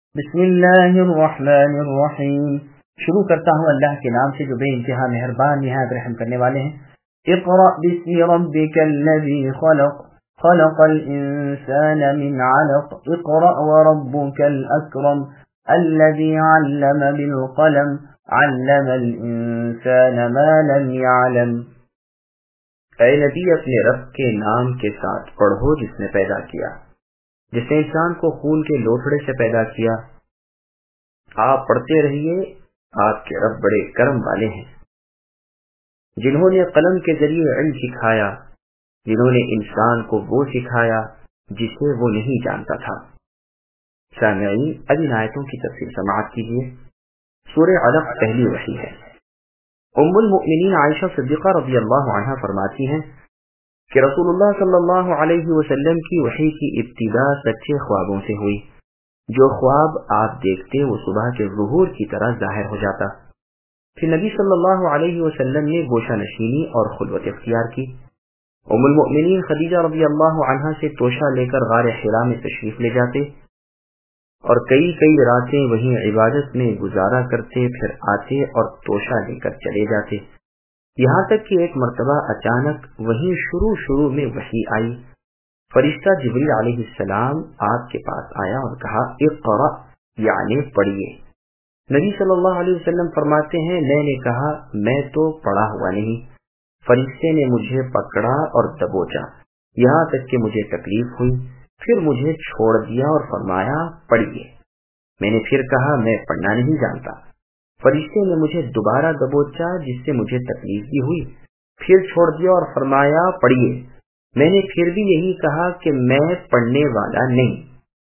بسم اللہ الرحمن الرحیم. شروع کرتا ہوں اللہ کے نام سے جو بے انتہا مہربان نہایت رحم کرنے والے ہیں. اقرأ باسم ربک الذی خلق خلق الانسان من علق اقرأ وربک الاکرم الذی علم بالقلم علم الانسان ما لم يعلم. اے نبی اپنے رب کے نام کے ساتھ پڑھو جس نے پیدا کیا، جس نے انسان کو خون کے لوتھڑے سے پیدا کیا. آپ پڑھتے رہیے، آپ کے رب بڑے کرم والے ہیں، جنہوں نے قلم کے ذریعے علم سکھایا، جنہوں نے انسان کو وہ سکھایا جسے وہ نہیں جانتا تھا. سامعین، اب ان آیتوں کی تفصیل سماعت کیجیے. سورہ علق پہلی وحی ہے. ام المؤمنین عائشہ صدیقہ رضی اللہ عنہا فرماتی ہیں کہ رسول اللہ صلی اللہ علیہ وسلم کی وحی کی ابتدا سچے خوابوں سے ہوئی. جو خواب آپ دیکھتے وہ صبح کے ظہور کی طرح ظاہر ہو جاتا. پھر نبی صلی اللہ علیہ وسلم نے گوشہ نشینی اور خلوت اختیار کی. ام المؤمنین خدیجہ رضی اللہ عنہا سے توشہ لے کر غار حرا میں تشریف لے جاتے اور کئی راتیں وہیں عبادت میں گزارا کرتے، پھر آتے اور توشہ لے کر چلے جاتے. یہاں تک کہ ایک مرتبہ اچانک وہیں شروع میں وحی آئی. فرشتہ جبریل علیہ السلام آپ کے پاس آیا اور کہا اقرأ، یعنی پڑھیے. نبی صلی اللہ علیہ وسلم فرماتے ہیں میں نے کہا میں تو پڑھا ہوا نہیں. فرشتے نے مجھے پکڑا اور دبوچا یہاں تک کہ مجھے تکلیف ہوئی، پھر مجھے چھوڑ دیا اور فرمایا پڑھیے. میں نے پھر کہا میں پڑھنا نہیں جانتا. فرشتے نے مجھے دوبارہ دبوچا جس سے مجھے تکلیف بھی ہوئی، پھر چھوڑ دیا اور فرمایا پڑھیے. میں نے پھر بھی یہی کہا کہ میں پڑھنے والا نہیں.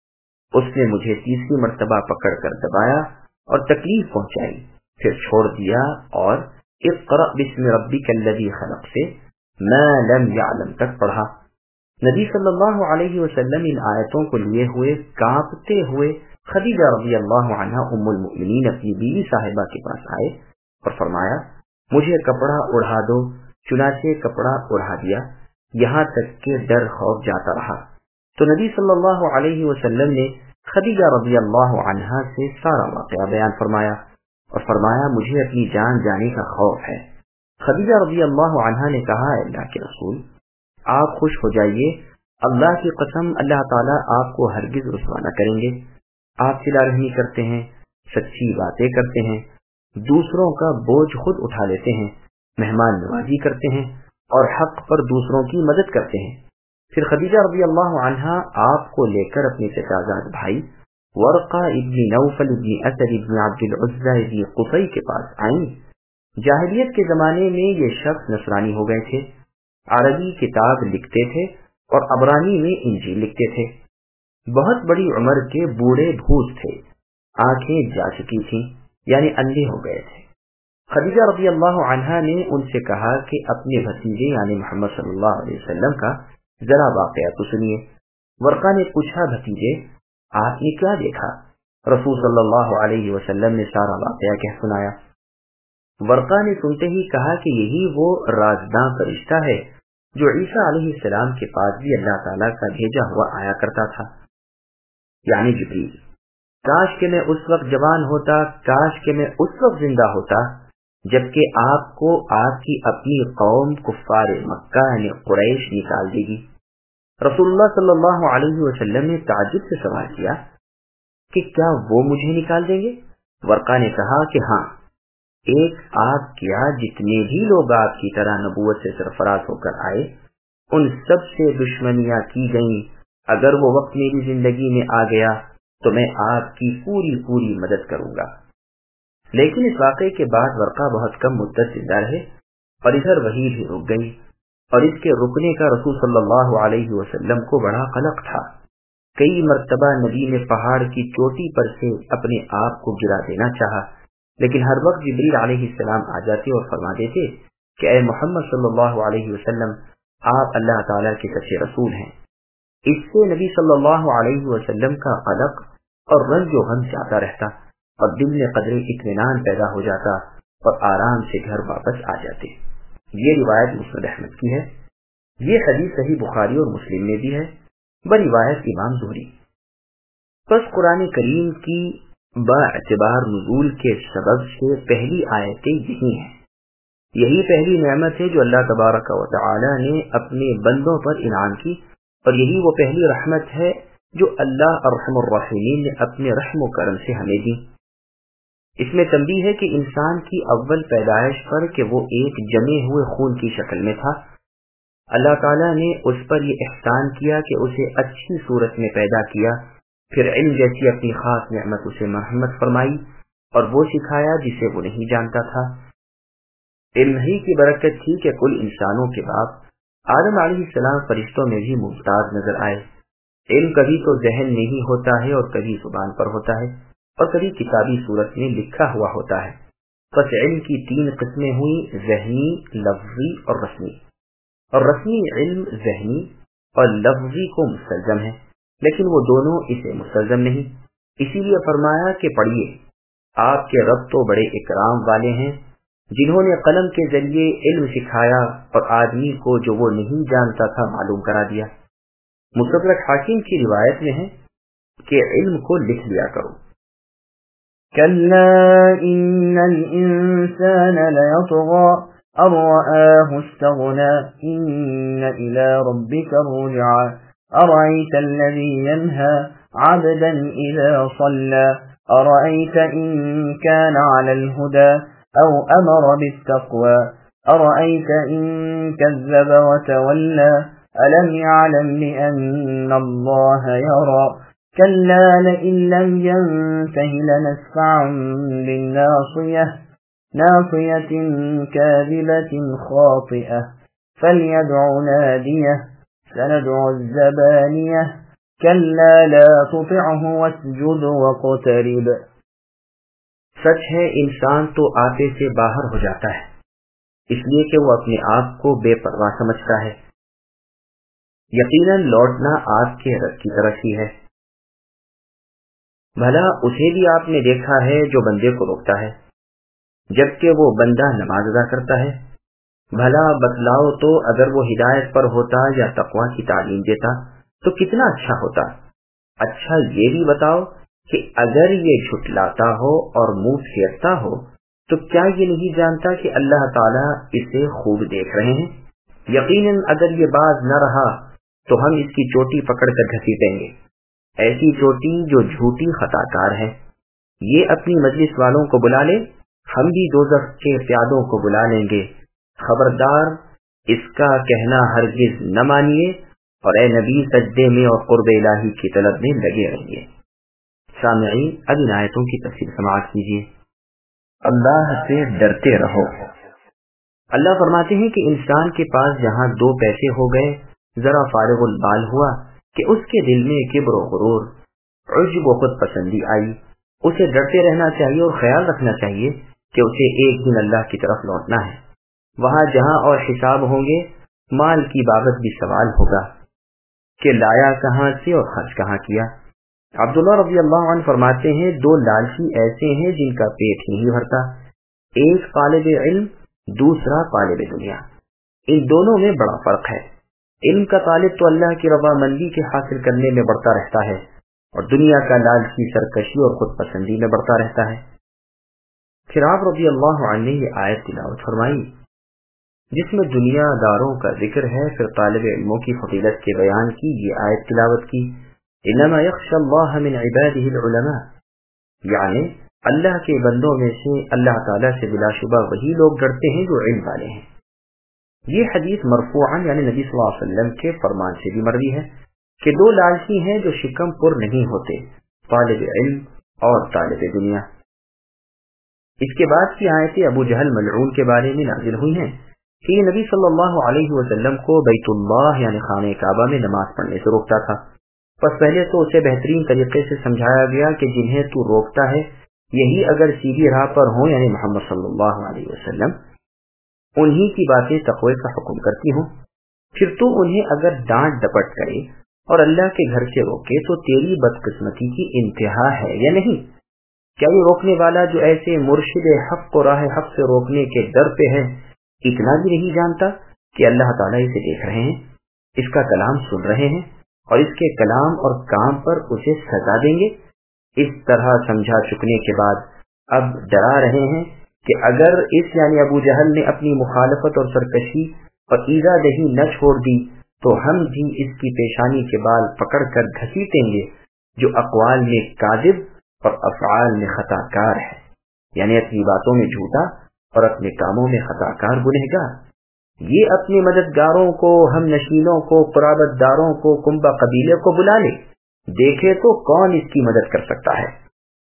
اس نے مجھے تیسری مرتبہ پکڑ کر دبایا اور تکلیف پہنچائی، پھر چھوڑ دیا اور اقرأ باسم ربک الذی خلق سے ما لم یعلم تک پڑھا. نبی صلی اللہ علیہ وسلم ان آیتوں کو لیے ہوئے کانپتے ہوئے خدیجہ رضی اللہ عنہا ام المؤمنین اپنی بیوی صاحبہ کے پاس آئے اور فرمایا مجھے کپڑا اڑا دو. چنانچہ کپڑا اڑا دیا یہاں تک کہ ڈر خوف جاتا رہا. تو نبی صلی اللہ علیہ وسلم نے خدیجہ رضی اللہ عنہا سے سارا واقعہ بیان فرمایا اور فرمایا مجھے اپنی جان جانے کا خوف ہے. خدیجہ رضی اللہ عنہا نے کہا اے اللہ کے رسول آپ خوش ہو جائیے، اللہ کی قسم اللہ تعالیٰ آپ کو ہرگز رسوا نہ کریں گے. آپ صلہ رحمی کرتے ہیں، سچی باتیں کرتے ہیں، دوسروں کا بوجھ خود اٹھا لیتے ہیں، مہمان نوازی کرتے ہیں اور حق پر دوسروں کی مدد کرتے ہیں. پھر خدیجہ رضی اللہ عنہا آپ کو لے کر اپنے چچازاد بھائی ورقہ ابن نوفل ابن اسد ابن عبد العزى ابن قصی کے پاس آئیں. جاہلیت کے زمانے میں یہ شخص نصرانی ہو گئے تھے، عربی کتاب لکھتے تھے اور عبرانی میں انجیل لکھتے تھے. بہت بڑی عمر کے بوڑھے بھوت تھے، آنکھیں جا چکی تھیں یعنی اندھے ہو گئے تھے. خدیجہ رضی اللہ عنہا نے ان سے کہا کہ اپنے بھتیجے یعنی محمد صلی اللہ علیہ وسلم کا ذرا واقعہ تو سنیے. ورقہ نے پوچھا بھتیجے آپ نے کیا دیکھا؟ رسول صلی اللہ علیہ وسلم نے سارا واقعہ کہہ سنایا. ورقہ نے سنتے ہی کہا کہ یہی وہ رازداں فرشتہ ہے جو عیسیٰ علیہ السلام کے پاس بھی اللہ تعالیٰ کا بھیجا ہوا آیا کرتا تھا، یعنی جبریل. کاش کہ میں اس وقت جوان ہوتا، کاش کہ میں اس وقت زندہ ہوتا جبکہ آپ کو آپ کی اپنی قوم کفار مکہ یعنی قریش نکال دے گی. رسول اللہ صلی اللہ علیہ وسلم نے تعجب سے سوال کیا کہ کیا وہ مجھے نکال دیں گے؟ ورقہ نے کہا کہ ہاں، ایک آپ کیا جتنے بھی لوگ آپ کی طرح نبوت سے سرفراز ہو کر آئے ان سب سے دشمنیاں کی گئیں. اگر وہ وقت میری زندگی میں آ گیا تو میں آپ کی پوری مدد کروں گا. لیکن اس واقعے کے بعد ورقہ بہت کم مدت زندہ رہے اور ادھر وحی بھی رک گئی اور اس کے رکنے کا رسول صلی اللہ علیہ وسلم کو بڑا قلق تھا. کئی مرتبہ نبی نے پہاڑ کی چوٹی پر سے اپنے آپ کو گرا دینا چاہا، لیکن ہر وقت جبریل علیہ السلام آ جاتے اور فرما دیتے کہ اے محمد صلی اللہ علیہ وسلم آپ اللہ تعالیٰ کے سچے رسول ہیں. اس سے نبی صلی اللہ علیہ وسلم کا قلق اور رنج و غم جاتا رہتا اور دل میں قدر اطمینان پیدا ہو جاتا اور آرام سے گھر واپس آ جاتے. یہ روایت مسند احمد کی ہے. یہ حدیث صحیح بخاری اور مسلم میں بھی ہے بروایت امام زہری. بس قرآن کریم کی باعتبار نزول کے سبب سے پہلی آیتیں یہی ہیں. یہی پہلی نعمت ہے جو اللہ تبارک و تعالی نے اپنے بندوں پر انعام کی، اور یہی وہ پہلی رحمت ہے جو اللہ ارحم الراحمین نے اپنے رحم و کرم سے ہمیں دی. اس میں تنبیہ ہے کہ انسان کی اول پیدائش پر کہ وہ ایک جمے ہوئے خون کی شکل میں تھا، اللہ تعالیٰ نے اس پر یہ احسان کیا کہ اسے اچھی صورت میں پیدا کیا، پھر علم جیسی اپنی خاص نعمت اسے مرحمت فرمائی اور وہ سکھایا جسے وہ نہیں جانتا تھا. علم ہی کی برکت تھی کہ کل انسانوں کے باپ آدم علیہ السلام فرشتوں میں بھی ممتاز نظر آئے. علم کبھی تو ذہن میں ہی ہوتا ہے اور کبھی زبان پر ہوتا ہے اور کبھی کتابی صورت میں لکھا ہوا ہوتا ہے. پس علم کی 3 قسمیں ہوئی، ذہنی، لفظی اور رسمی. اور رسمی علم ذہنی اور لفظی کو مستلزم ہے، لیکن وہ دونوں اسے مستلزم نہیں. اسی لیے فرمایا کہ پڑھیے، آپ کے رب تو بڑے اکرام والے ہیں جنہوں نے قلم کے ذریعے علم سکھایا اور آدمی کو جو وہ نہیں جانتا تھا معلوم کرا دیا. مستدرک حاکم کی روایت میں ہے کہ علم کو لکھ لیا کرو. كلا إن الإنسان ليطغى أن رآه استغنى إن إلى ربك الرجعى أرأيت الذي ينهى عبدا إذا صلى أرأيت إن كان على الهدى أو أمر بالتقوى أرأيت إن كذب وتولى ألم يعلم بأن الله يرى كلا لئن لم ينته لنسفعا بالناصية ناصية كاذبة خاطئة فليدع ناديه سندع الزبانية كلا لا تطعه واسجد واقترب. سچ ہے انسان تو آتے سے باہر ہو جاتا ہے، اس لیے کہ وہ اپنے آپ کو بے پرواہ سمجھتا ہے. یقیناً لوٹنا آپ کے رب کی طرف ہی ہے. بھلا اسے بھی آپ نے دیکھا ہے جو بندے کو روکتا ہے جبکہ وہ بندہ نماز ادا کرتا ہے. بھلا بتلاؤ تو اگر وہ ہدایت پر ہوتا یا تقویٰ کی تعلیم دیتا تو کتنا اچھا ہوتا. اچھا یہ بھی بتاؤ کہ اگر یہ جھٹلاتا ہو اور منہ پھیرتا ہو تو کیا یہ نہیں جانتا کہ اللہ تعالیٰ اسے خوب دیکھ رہے ہیں. یقیناً اگر یہ باز نہ رہا تو ہم اس کی چوٹی پکڑ کر گھسیٹیں گے، ایسی چوٹی جو جھوٹی خطا کار ہے. یہ اپنی مجلس والوں کو بلا لے، ہم بھی دوزخ کے پیادوں کو بلا لیں گے. خبردار اس کا کہنا ہرگز نہ مانیے، اور اے نبی سجدے میں اور قرب الہی کی طلب میں لگے رہیے. سامعین، اب ان آیتوں کی تفصیل سماعت کیجیے. اللہ سے ڈرتے رہو. اللہ فرماتے ہیں کہ انسان کے پاس جہاں 2 پیسے ہو گئے، ذرا فارغ البال ہوا کہ اس کے دل میں کبر و غرور، عجب و خود پسندی آئی. اسے ڈرتے رہنا چاہیے اور خیال رکھنا چاہیے کہ اسے ایک دن اللہ کی طرف لوٹنا ہے. وہاں جہاں اور حساب ہوں گے، مال کی بابت بھی سوال ہوگا کہ لایا کہاں سے اور خرچ کہاں کیا. عبداللہ رضی اللہ عنہ فرماتے ہیں 2 لالچی ایسے ہیں جن کا پیٹ نہیں بھرتا، ایک طالب علم، دوسرا طالب دنیا. ان دونوں میں بڑا فرق ہے. علم کا طالب تو اللہ کی رضا مندی کے حاصل کرنے میں بڑھتا رہتا ہے، اور دنیا کا لالچی سرکشی اور خود پسندی میں بڑھتا رہتا ہے. پھر آپ رضی اللہ عنہ نے یہ آیت تلاوت فرمائی جس میں دنیا داروں کا ذکر ہے، پھر طالب علموں کی فضیلت کے بیان کی یہ آیت تلاوت کی. انما یخشی اللہ من عباده العلماء، یعنی اللہ کے بندوں میں سے اللہ تعالیٰ سے بلا شبہ وہی لوگ ڈرتے ہیں جو علم والے ہیں. یہ حدیث مرفوعاً یعنی نبی صلی اللہ علیہ وسلم کے فرمان سے بھی مروی ہے کہ 2 لالچی ہیں جو شکم پر نہیں ہوتے، طالب علم اور طالب دنیا. اس کے بعد کی آیتیں ابو جہل ملعون کے بارے میں نازل ہوئی ہیں کہ یہ نبی صلی اللہ علیہ وسلم کو بیت اللہ یعنی خانہ کعبہ میں نماز پڑھنے سے روکتا تھا. پس پہلے تو اسے بہترین طریقے سے سمجھایا گیا کہ جنہیں تو روکتا ہے یہی اگر سیدھی راہ پر ہوں یعنی محمد صلی اللہ علیہ وسلم، انہی کی باتیں تقوی کا حکم کرتی ہوں. پھر تو انہیں اگر ڈانٹ ڈپٹ کرے اور اللہ کے گھر سے روکے تو تیری بدقسمتی کی انتہا ہے یا نہیں؟ کیا یہ روکنے والا جو ایسے مرشد حق کو راہ حق سے روکنے کے ڈر پہ ہے اتنا بھی نہیں جانتا کہ اللہ تعالیٰ اسے دیکھ رہے ہیں، اس کا کلام سن رہے ہیں اور اس کے کلام اور کام پر اسے سزا دیں گے؟ इस तरह समझा चुकने के बाद अब डरा रहे हैं कि अगर इस यानी अबू जहल ने अपनी मुखालफत और सरकशी और ईज़ादही न छोड़ दी तो हम भी इसकी पेशानी के बाल पकड़ कर घसीटेंगे, जो अक़वाल में काज़िब और अफ़आल में खताकार है, यानी अपनी बातों में झूठा और अपने कामों में खताकार गुनहगार। ये अपने मददगारों को, हम नशीनों को, कुराबतदारों को, कुंबा कबीले को बुला ले, देखे तो कौन इसकी मदद कर सकता है।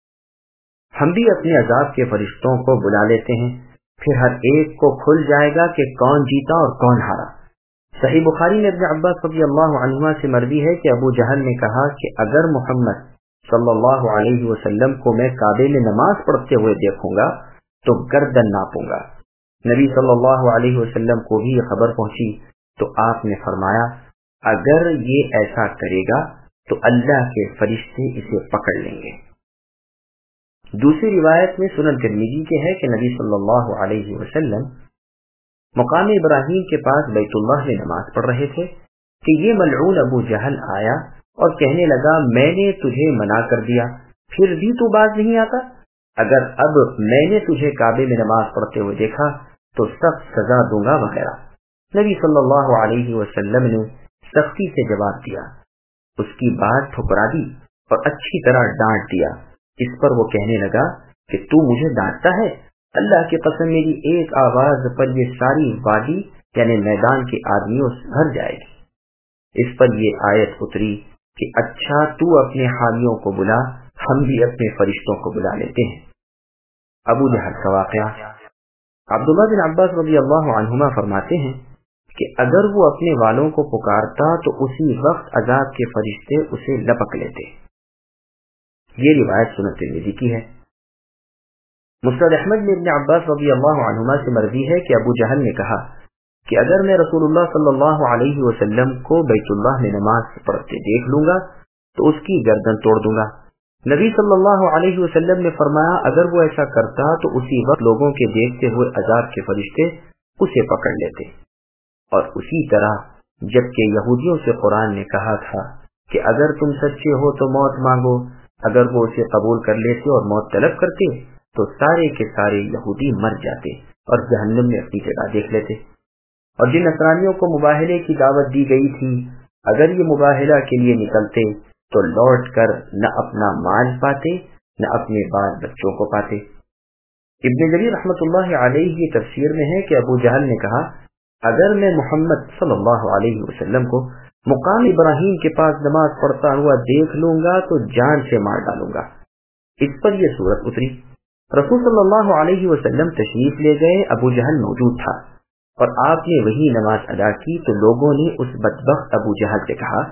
हम भी अपने अजाब के फरिश्तों को बुला लेते हैं, फिर हर एक को खुल जाएगा कि कौन जीता और कौन हारा। सही बुखारी में इब्न अब्बास रज़ियल्लाहु अन्हुमा से मरवी है कि अबू जहल ने कहा कि अगर मोहम्मद सल्लल्लाहु अलैहि वसल्लम को मैं काबे में नमाज पढ़ते हुए देखूंगा तो गर्दन नापूंगा। नबी सल्लल्लाहु अलैहि वसल्लम को भी ये खबर पहुंची तो आपने फरमाया, अगर ये ऐसा करेगा तो अल्लाह के फरिश्ते इसे पकड़ लेंगे। दूसरी रिवायत में सुनन तिर्मिज़ी के है कि नबी सल्लल्लाहु अलैहि वसल्लम मकाम इब्राहीम के पास बैतुल्लाह में नमाज पढ़ रहे थे कि ये मलऊन अबू जहल आया और कहने लगा, मैंने तुझे मना कर दिया, फिर भी तू बाज नहीं आता। अगर अब मैंने तुझे काबे में नमाज पढ़ते हुए देखा तो सख्त सजा दूंगा वगैरह। नबी सल्लल्लाहु अलैहि वसल्लम ने सख्ती से जवाब दिया, उसकी बात ठुकरा दी और अच्छी तरह डांट दिया। इस पर वो कहने लगा कि तू मुझे डांटता है, अल्लाह की कसम मेरी एक आवाज पर ये सारी वादी यानी मैदान के आदमियों से भर जाएगी। इस पर ये आयत उतरी कि अच्छा तू अपने हामियों को बुला, हम भी अपने फरिश्तों को बुला लेते हैं। अबू जहल का वाक़या। अब्दुल्लाह बिन अब्बास रज़ियल्लाहु अन्हुमा फरमाते हैं कि अगर वो अपने वालों को पुकारता तो उसी वक्त अजाब के फरिश्ते उसे लपक लेते। ये रिवायत सुनन तिर्मिज़ी की है। मुस्नद अहमद में इब्न अब्बास रज़ियल्लाहु अन्हुमा से मरवी है कि अबू जहल ने कहा कि अगर मैं रसूलुल्लाह सल्लल्लाहु अलैहि वसल्लम को बैतुल्लाह में नमाज पढ़ते देख लूंगा तो उसकी गर्दन तोड़ दूंगा। नबी सल्लल्लाहु अलैहि वसल्लम ने फरमाया, अगर वो ऐसा करता तो उसी वक्त लोगों के देखते हुए अजाब के फरिश्ते उसे पकड़ लेते। और उसी तरह जबकि यहूदियों से कुरान ने कहा था कि अगर तुम सच्चे हो तो मौत मांगो, अगर वो उसे कबूल कर लेते और मौत तलब करते तो सारे के सारे यहूदी मर जाते और जहन्नम में अपनी जगह देख लेते। और जिन नसरानियों को मुबाहले की दावत दी गई थी, अगर ये मुबाहला के लिए निकलते तो लौट कर न अपना माल पाते न अपने बाल बच्चों को पाते। इब्न जरीर रहमतुल्लाह अलैहि की तफसीर में है कि अबू जहल ने कहा, अगर मैं मोहम्मद सल्लल्लाहु अलैहि वसल्लम को मुकाम इब्राहीम के पास नमाज पढ़ता हुआ देख लूंगा तो जान से मार डालूंगा। इस पर यह सूरत उतरी। रसूल सल्लल्लाहु अलैहि वसल्लम तशरीफ ले गए, अबू जहल मौजूद था और आपने वही नमाज अदा की तो लोगों ने उस बदबख्त अबू जहल से कहा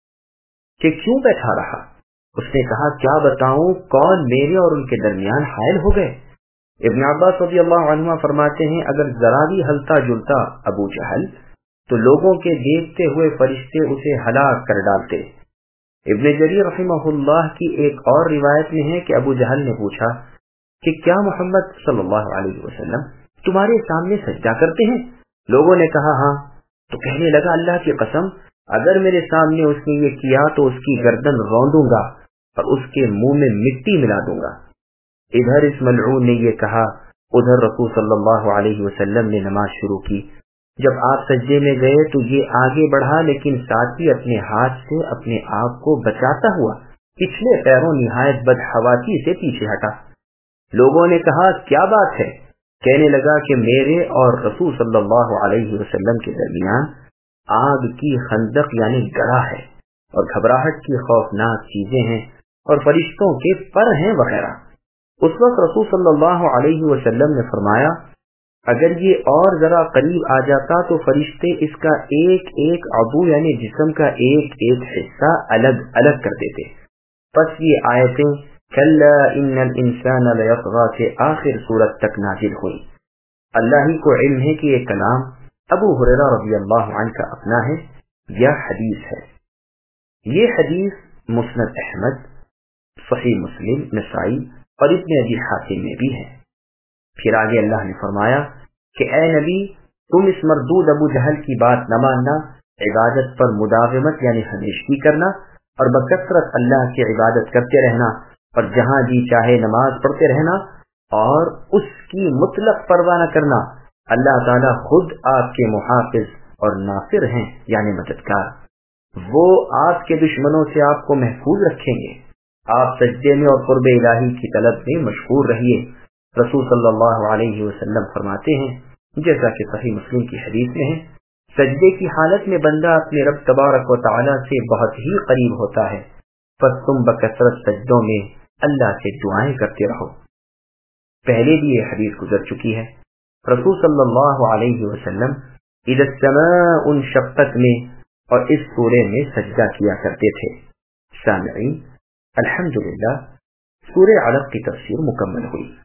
कि क्यों बैठा रहा। उसने कहा, क्या बताऊं कौन मेरे और उनके दरमियान हायल हो गए। इब्न अब्बास रज़ियल्लाहु अन्हुमा फरमाते हैं, अगर जरा भी हलता जुलता अबू जहल तो लोगों के देखते हुए फरिश्ते उसे हलाक कर डालते। इब्न जरीर रहमहुल्लाह की एक और रिवायत में है कि अबू जहल ने पूछा कि क्या मोहम्मद सल्लल्लाहु अलैहि वसल्लम तुम्हारे सामने सजदा करते हैं? लोगों ने कहा हाँ। तो कहने लगा, अल्लाह की कसम अगर मेरे सामने उसने ये किया तो उसकी गर्दन रौंदूंगा और उसके मुंह में मिट्टी मिला दूंगा। इधर इस मलऊन ने ये कहा, उधर रसूल सल्लल्लाहु अलैहि वसल्लम ने नमाज शुरू की। जब आप सजदे में गए तो ये आगे बढ़ा, लेकिन साथ ही अपने हाथ से अपने आप को बचाता हुआ पिछले पैरों निहायत बदहवाती से पीछे हटा। लोगों ने कहा, क्या बात है? कहने लगा कि मेरे और रसूल सल्लल्लाहु अलैहि वसल्लम के दरमियान आग की खंदक यानी गड़ा है और घबराहट की खौफनाक चीजें हैं और फरिश्तों के पर हैं वगैरह। उस वक्त रसूल सल्लल्लाहु अलैहि वसल्लम ने फरमाया, अगर ये और जरा करीब आ जाता तो फरिश्ते इसका एक एक अबू यानी जिस्म का एक एक हिस्सा अलग अलग कर देते। बस ये आयतें कल्ला इन्नल इंसान लयतग़ा के आखिर सूरत तक नाजिल हुई। अल्लाह ही को इल्म है कि ये कलाम अबू हुरैरा रज़ियल्लाहु अन्हु का अपना है या हदीस है। ये हदीस मुस्नद अहमद, सहीह मुस्लिम, नसाई और इब्न अबी हातिम में भी है। फिर आगे अल्लाह ने फरमाया कि ए नबी, तुम इस मरदूद अबू जहल की बात न मानना, इबादत पर मुदावमत यानी हमेशगी करना और बकसरत अल्लाह की इबादत करते रहना اور جہاں جی چاہے نماز پڑھتے رہنا اور اس کی مطلق پرواہ نہ کرنا. اللہ تعالیٰ خود آپ کے محافظ اور ناصر ہیں یعنی مددگار. وہ آپ کے دشمنوں سے آپ کو محفوظ رکھیں گے. آپ سجدے میں اور قرب الہی کی طلب میں مشغول رہیے. رسول صلی اللہ علیہ وسلم فرماتے ہیں جیسا کہ صحیح مسلم کی حدیث میں ہے، سجدے کی حالت میں بندہ اپنے رب تبارک و تعالی سے بہت ہی قریب ہوتا ہے، پس تم بکثرت سجدوں میں اللہ سے دعائیں کرتے رہو. پہلے بھی یہ حدیث گزر چکی ہے. رسول صلی اللہ علیہ وسلم اذا السماء انشقت میں اور اس سورے میں سجدہ کیا کرتے تھے. سامعین، الحمدللہ سورہ علق کی تفسیر مکمل ہوئی.